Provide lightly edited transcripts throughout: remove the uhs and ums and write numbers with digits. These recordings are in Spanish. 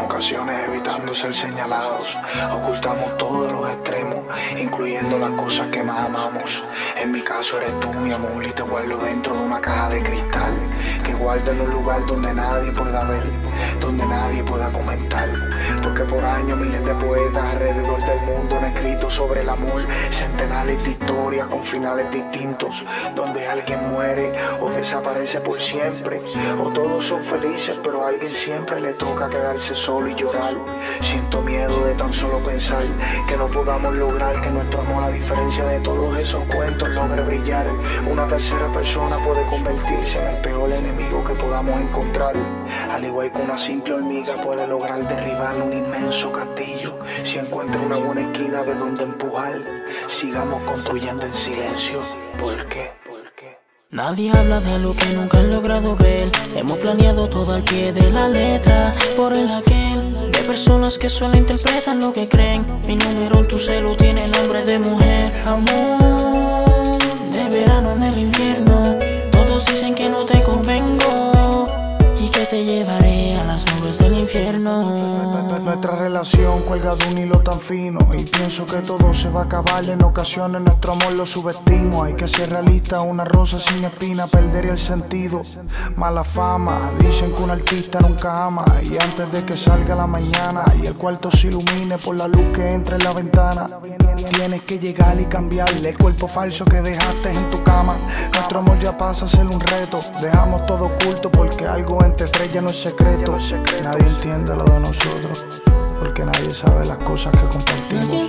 ocasiones evitando ser señalados, ocultamos todos los extremos, incluyendo las cosas que más amamos. En mi caso eres tú, mi amor, y te guardo dentro de una caja de cristal, que guardo en un lugar donde nadie pueda ver, donde nadie pueda comentar. Porque por años miles de poetas alrededor del mundo han escrito sobre el amor, centenares de historias con finales distintos, donde alguien muere o desaparece por siempre, o todos son felices pero a alguien siempre le toca quedarse solo y llorar. Siento miedo de tan solo pensar que no podamos lograr que nuestro amor, a diferencia de todos esos cuentos, logre brillar. Una tercera persona puede convertirse en el peor enemigo que podamos encontrar, al igual que una simple hormiga puede lograr derribar un inmenso castillo. Si encuentra una buena esquina de donde empujar, sigamos construyendo en silencio. ¿Por qué? Nadie habla de lo que nunca han logrado ver. Hemos planeado todo al pie de la letra, por el aquel de personas que solo interpretan lo que creen. Mi número en tu celu tiene nombre de mujer. Amor de verano en el invierno. Todos dicen que no te convengo y que te llevaré a las nubes del infierno. Nuestra relación cuelga de un hilo tan fino, y pienso que todo se va a acabar. En ocasiones nuestro amor lo subestimo. Hay que ser realista, una rosa sin espina perdería el sentido. Mala fama, dicen que un artista nunca ama, y antes de que salga la mañana y el cuarto se ilumine por la luz que entra en la ventana, tienes que llegar y cambiarle el cuerpo falso que dejaste en tu cama. Nuestro amor ya pasa a ser un reto, dejamos todo oculto porque algo entre tres ya no es secreto. Nadie entiende lo de nosotros, porque nadie sabe las cosas que compartimos. Nadie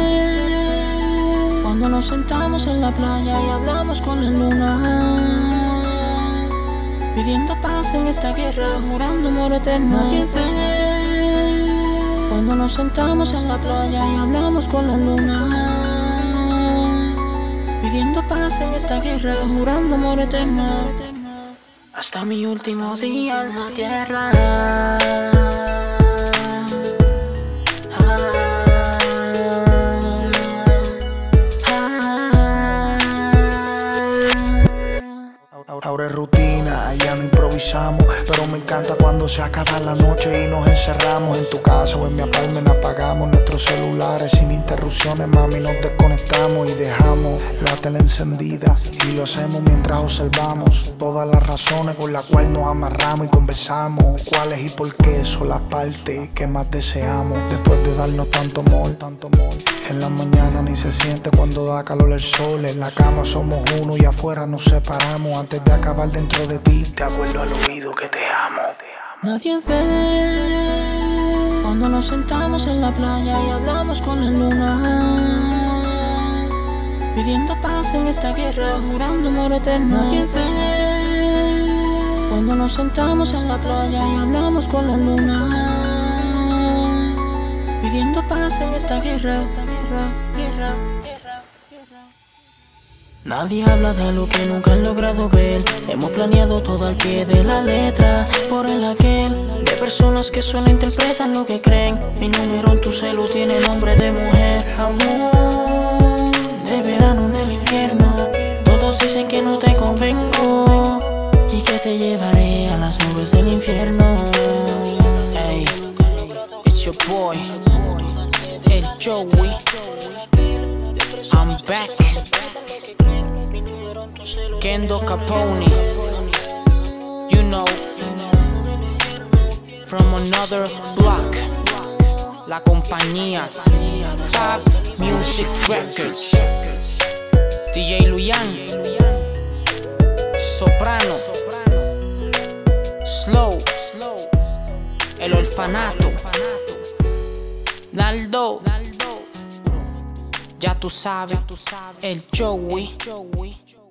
ve cuando nos sentamos en la playa y hablamos con la luna, pidiendo paz en esta guerra, jurando amor eterno. Nadie ve cuando nos sentamos en la playa y hablamos con la luna, pidiendo paz en esta guerra, jurando amor eterno. Hasta mi último día en la tierra. Ahora es rutina, ya no improvisamos, pero me encanta cuando se acaba la noche y nos encerramos en tu casa o en mi apartment. Apagamos nuestros celulares sin interrupciones, mami, nos desconectamos y dejamos la tele encendida, y lo hacemos mientras observamos todas las razones por las cuales nos amarramos y conversamos cuáles y por qué son las partes que más deseamos. Después de darnos tanto amor, en la mañana ni se siente cuando da calor el sol. En la cama somos uno y afuera nos separamos. Antes de acabar dentro de ti, te acuerdo al oído que te amo. Nadie ve cuando nos sentamos en la playa y hablamos con la luna, pidiendo paz en esta guerra, jurando amor eterno. Nadie ve cuando nos sentamos en la playa y hablamos con la luna, pidiendo paz en esta guerra. Nadie habla de lo que nunca han logrado ver. Hemos planeado todo al pie de la letra, por el aquel de personas que solo interpretan lo que creen. Mi número en tu celu tiene nombre de mujer. Amor de verano en el invierno. Todos dicen que no te convengo y que te llevaré a las nubes del infierno. Hey, it's your boy, el Joey. I'm back. Kendo Capone, you know, from another block. La compañía Fab Music Records. DJ Luyan, Soprano, Slow, El Orfanato, Naldo, ya tú sabes, el Joey.